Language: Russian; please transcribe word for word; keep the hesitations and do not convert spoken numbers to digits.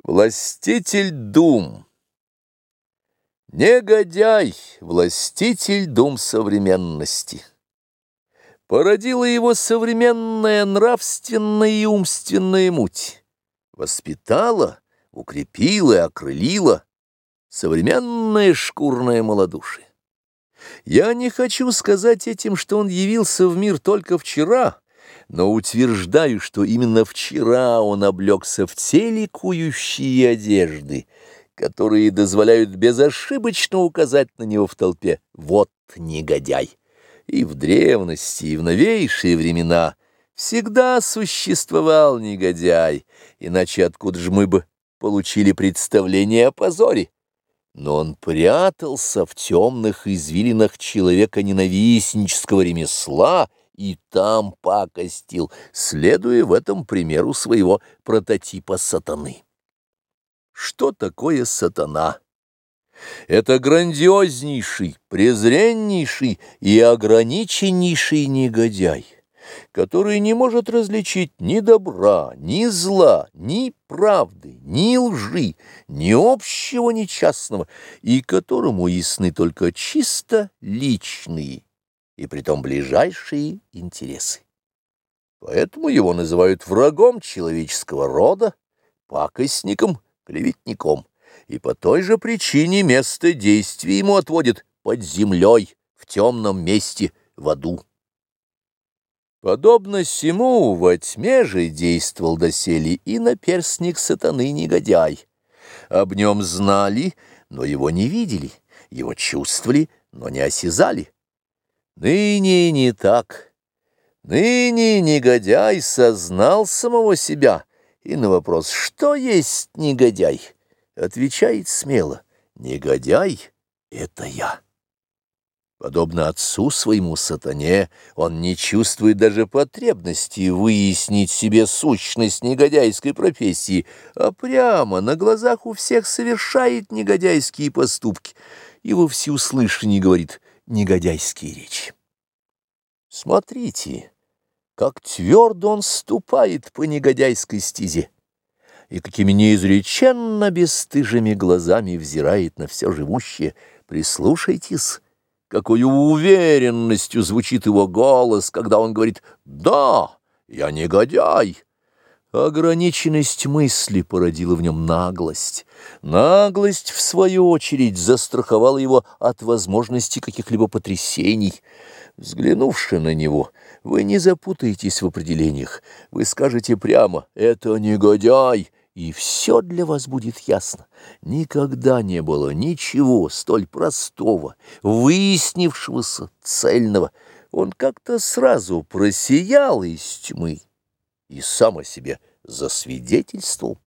Властитель дум, негодяй, властитель дум современности. Породила его современная нравственная и умственная муть, воспитала, укрепила и окрылила современное шкурное малодушие. Я не хочу сказать этим, что он явился в мир только вчера, но утверждаю, что именно вчера он облегся в те ликующие одежды, которые дозволяют безошибочно указать на него в толпе: вот негодяй. И в древности, и в новейшие времена всегда существовал негодяй, иначе откуда же мы бы получили представление о позоре? Но он прятался в темных извилинах человека-ненавистнического ремесла и там пакостил, следуя в этом примеру своего прототипа сатаны. Что такое сатана? Это грандиознейший, презреннейший и ограниченнейший негодяй, который не может различить ни добра, ни зла, ни правды, ни лжи, ни общего, ни частного, и которому ясны только чисто личные и притом ближайшие интересы. Поэтому его называют врагом человеческого рода, пакостником, клеветником, и по той же причине место действия ему отводят под землей, в темном месте, в аду. Подобно сему во тьме же действовал доселе и наперстник сатаны негодяй. Об нем знали, но его не видели, его чувствовали, но не осязали. Ныне не так. Ныне негодяй сознал самого себя, и на вопрос, что есть негодяй, отвечает смело: негодяй — это я. Подобно отцу своему сатане, он не чувствует даже потребности выяснить себе сущность негодяйской профессии, а прямо на глазах у всех совершает негодяйские поступки и во всеуслышание говорит негодяйские речи. Смотрите, как твердо он ступает по негодяйской стезе, и какими неизреченно бесстыжими глазами взирает на все живущее. Прислушайтесь, какой уверенностью звучит его голос, когда он говорит: «Да, я негодяй». Ограниченность мысли породила в нем наглость. Наглость, в свою очередь, застраховала его от возможности каких-либо потрясений. Взглянувши на него, вы не запутаетесь в определениях. Вы скажете прямо: «Это негодяй», и все для вас будет ясно. Никогда не было ничего столь простого, выяснившегося, цельного. Он как-то сразу просиял из тьмы и сам о себе засвидетельствовал.